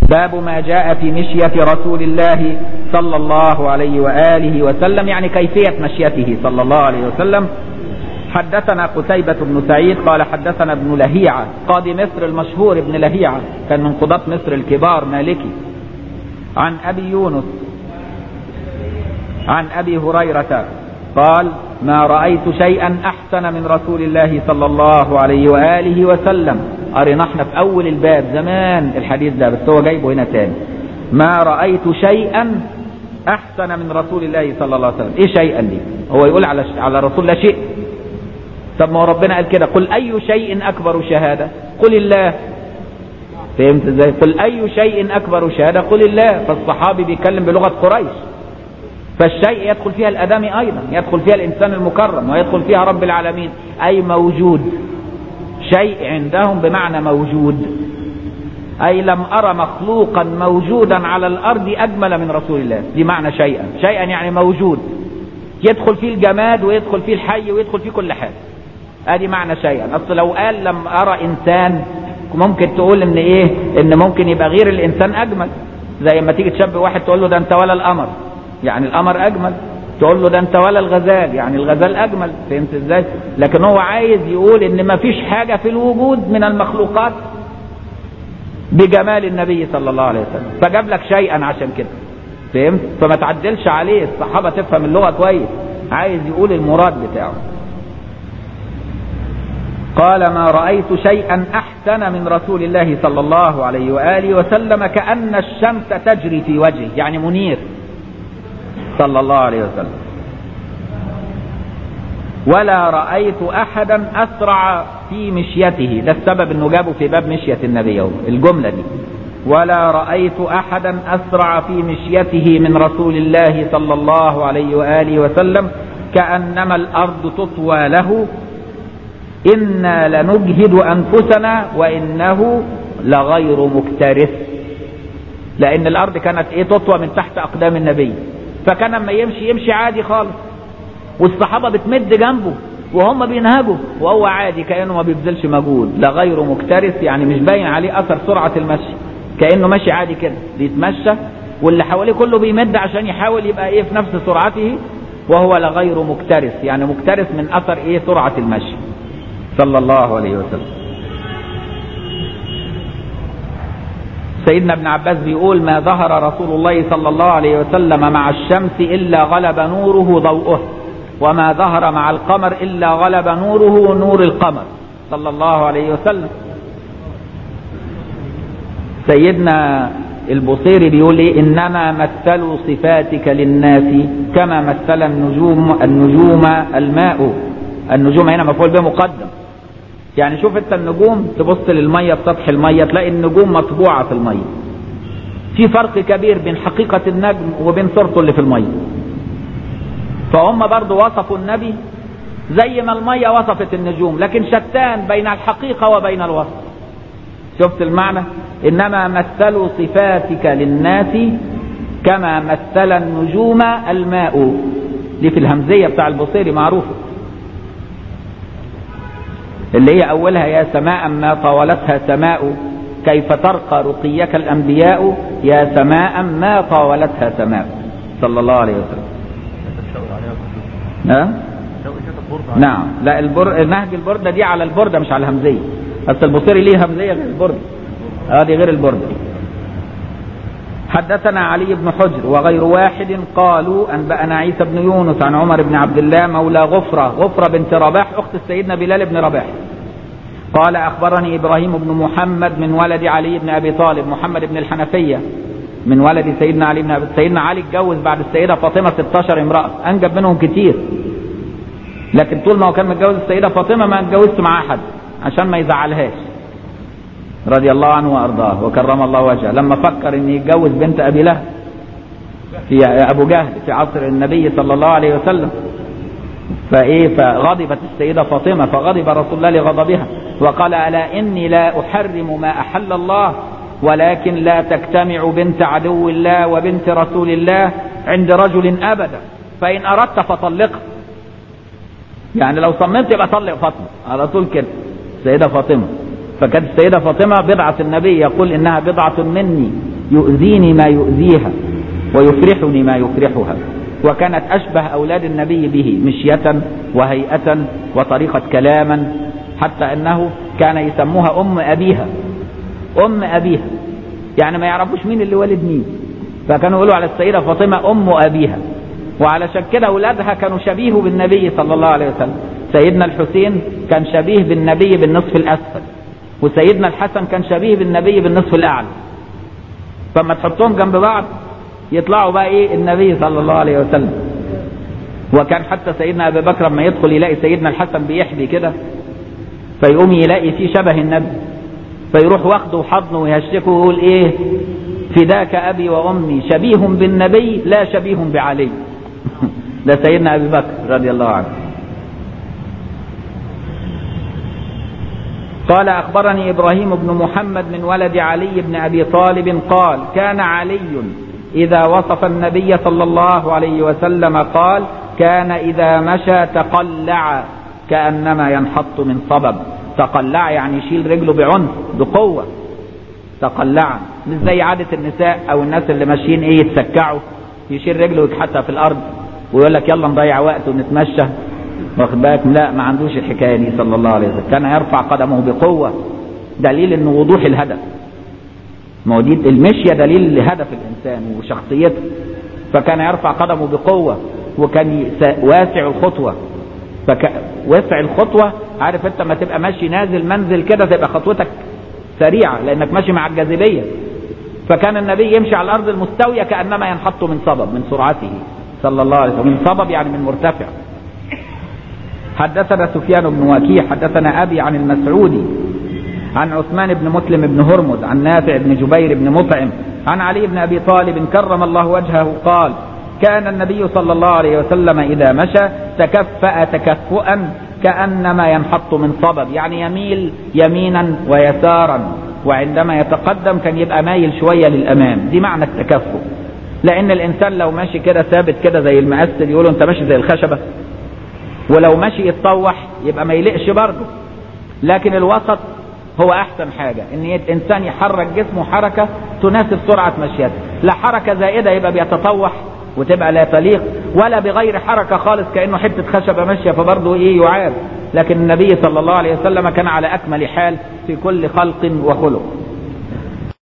باب ما جاء في مشية رسول الله صلى الله عليه وآله وسلم، يعني كيفية مشيته صلى الله عليه وسلم. حدثنا قتيبة بن سعيد قال حدثنا ابن لهيعة قاضي مصر المشهور، ابن لهيعة كان من قضاة مصر الكبار مالكي، عن أبي يونس عن أبي هريرة قال ما رأيت شيئا أحسن من رسول الله صلى الله عليه وآله وسلم. قرينا احنا في أول الباب زمان الحديث ده، بس هو جايبه هنا تاني. ما رأيت شيئا أحسن من رسول الله صلى الله عليه وسلم. إيه شيئا دي؟ هو يقول على رسول الله شيء. طب ما هو ربنا قال كده قل أي شيء أكبر شهادة قل الله. فهمت ازاي؟ قل أي شيء أكبر شهادة قل الله. فالصحابي بيتكلم بلغة قريش، فالشيء يدخل فيها الأدمي أيضا، يدخل فيها الإنسان المكرم، ويدخل فيها رب العالمين، أي موجود. شيء عندهم بمعنى موجود، أي لم أرى مخلوقا موجودا على الأرض أجمل من رسول الله. دي معنى شيئا. شيئا يعني موجود، يدخل فيه الجماد ويدخل فيه الحي ويدخل فيه كل حاجة. ادي معنى شيئا. اصل لو قال لم ارى انسان ممكن تقول ان ايه، ان ممكن يبقى غير الانسان اجمل. زي ما تيجي تشبه واحد تقول له ده انت ولا القمر، يعني القمر اجمل. تقول له ده انت ولا الغزال، يعني الغزال اجمل. فهمت ازاي؟ لكن هو عايز يقول ان ما فيش حاجة في الوجود من المخلوقات بجمال النبي صلى الله عليه وسلم، فجاب لك شيئا عشان كده. فهمت؟ فما تعدلش عليه، الصحابة تفهم اللغة كويس، عايز يقول المراد بتاعه. قال ما رأيت شيئا أحسن من رسول الله صلى الله عليه وآله وسلم كأن الشمس تجري في وجهه، يعني منير صلى الله عليه وسلم. ولا رأيت أحدا أسرع في مشيته. ده السبب انه جابه في باب مشية النبي الجملة دي. ولا رأيت أحدا أسرع في مشيته من رسول الله صلى الله عليه وآله وسلم كأنما الأرض تطوى له إنا لنجهد أنفسنا وإنه لغير مكترث. لأن الأرض كانت تطوى من تحت أقدام النبي، فكان لما يمشي عادي خالص، والصحابة بتمد جنبه وهم بينهجوا وهو عادي كأنه ما بيبذلش مجهود. لغير مكترث يعني مش باين عليه أثر سرعة المشي، كأنه ماشي عادي كده بيتمشى، واللي حواليه كله بيمد عشان يحاول يبقى في نفس سرعته، وهو لغير مكترث يعني مكترث من أثر سرعة المشي صلى الله عليه وسلم. سيدنا ابن عباس بيقول ما ظهر رسول الله صلى الله عليه وسلم مع الشمس إلا غلب نوره ضوءه، وما ظهر مع القمر إلا غلب نوره نور القمر صلى الله عليه وسلم. سيدنا البصيري بيقول إنما مثلوا صفاتك للناس كما مثل النجوم الماء. النجوم هنا مفعول به مقدم، يعني شوف انت النجوم تبص للمية في سطح المية تلاقي النجوم مطبوعة في المية. في فرق كبير بين حقيقة النجم وبين صورته اللي في المية. فهم برضو وصفوا النبي زي ما المية وصفت النجوم، لكن شتان بين الحقيقة وبين الوصف. شفت المعنى؟ إنما مثلوا صفاتك للناس كما مثل النجوم الماء. دي في الهمزية بتاع البصيري معروفة، اللي هي أولها يا سماء ما طاولتها سماء كيف ترقى رقيك الأنبياء يا سماء ما طاولتها سماء صلى الله عليه وسلم. نعم. لا نهج البردة دي على البردة مش على الهمزية، بس البصيري ليه همزية غير البردة. دي غير البردة. حدثنا علي بن حجر وغير واحد قالوا أنبأنا عيسى بن يونس عن عمر بن عبد الله مولى غفرة بنت رباح أخت سيدنا بلال بن رباح قال أخبرني إبراهيم بن محمد من ولد علي بن أبي طالب، محمد بن الحنفية من ولد سيدنا علي بن أبي. سيدنا علي اتجوز بعد السيدة فاطمة 16 امرأة، أنجب منهم كتير، لكن طول ما هو كان متجوز السيدة فاطمة ما اتجوزت مع أحد عشان ما يزعلهاش رضي الله عنه وأرضاه وكرم الله وجهه. لما فكر ان يتجوز بنت أبي لهب في أبو جهل في عصر النبي صلى الله عليه وسلم، فغضبت السيدة فاطمة، فغضب رسول الله لغضبها وقال ألا إني لا أحرم ما أحل الله ولكن لا تجتمع بنت عدو الله وبنت رسول الله عند رجل أبدا، فإن أردت فطلقها. يعني لو صممت يبقى طلق فاطمة على طول كده السيدة فاطمة. فكانت السيدة فاطمة بضعة النبي، يقول إنها بضعة مني يؤذيني ما يؤذيها ويفرحني ما يفرحها. وكانت أشبه أولاد النبي به مشية وهيئة وطريقة كلاما، حتى أنه كان يسموها أم أبيها. أم أبيها يعني ما يعرفوش مين اللي ولد مين، فكانوا يقولوا على السيدة فاطمة أم أبيها. وعلشان كده أولادها كانوا شبيه بالنبي صلى الله عليه وسلم. سيدنا الحسين كان شبيه بالنبي بالنصف الأسفل، وسيدنا الحسن كان شبيه بالنبي بالنصف الأعلى. فما تحطهم جنب بعض يطلعوا بقى ايه النبي صلى الله عليه وسلم. وكان حتى سيدنا ابي بكر لما يدخل يلاقي سيدنا الحسن بيحبي كده، فيقوم يلاقي فيه شبه النبي، فيروح واخده وحضنه ويهشكه ويقول ايه فداك ابي وامي شبيه بالنبي لا شبيه بعلي. ده سيدنا ابي بكر رضي الله عنه. قال اخبرني ابراهيم بن محمد من ولد علي بن ابي طالب قال كان علي إذا وصف النبي صلى الله عليه وسلم قال كان إذا مشى تقلع كأنما ينحط من صبب. تقلع يعني يشيل رجله بعنف بقوة، تقلع مش زي عادة النساء أو الناس اللي ماشيين ايه يتسكعوا، يشيل رجله ويكحتها في الأرض ويقول لك يلا نضيع وقت ونتمشى، واخد بالك؟ لا، ما عندوش الحكاية دي صلى الله عليه وسلم. كان يرفع قدمه بقوة، دليل انه وضوح الهدف. ما هو دي المشية دليل لهدف الإنسان وشخصيته. فكان يرفع قدمه بقوة، وكان واسع الخطوة. واسع الخطوة، عارف انت ما تبقى ماشي نازل منزل كده تبقى خطوتك سريعة لأنك ماشي مع الجاذبية. فكان النبي يمشي على الأرض المستوية كأنما ينحط من صبب من سرعته صلى الله عليه وسلم. من صبب يعني من مرتفع. حدثنا سفيان بن وكيع حدثنا أبي عن المسعودي عن عثمان بن مسلم بن هرمز عن نافع بن جبير بن مطعم عن علي بن أبي طالب كرم الله وجهه قال كان النبي صلى الله عليه وسلم إذا مشى تكفأ تكفؤا كأنما ينحط من صبب، يعني يميل يمينا ويسارا، وعندما يتقدم كان يبقى مايل شوية للأمام. دي معنى التكفؤ. لأن الإنسان لو ماشي كده ثابت كده زي المقسل يقولوا أنت ماشي زي الخشبة، ولو ماشي يتطوح يبقى ما يلقش برضه. لكن الوسط هو أحسن حاجة، إن إنسان يحرك جسمه حركة تناسب سرعة مشيته، لا حركة زائدة يبقى بيتطوح وتبقى لا تليق، ولا بغير حركة خالص كأنه حتة خشبة ماشية فبرضه يعاب. لكن النبي صلى الله عليه وسلم كان على أكمل حال في كل خلق وخلق.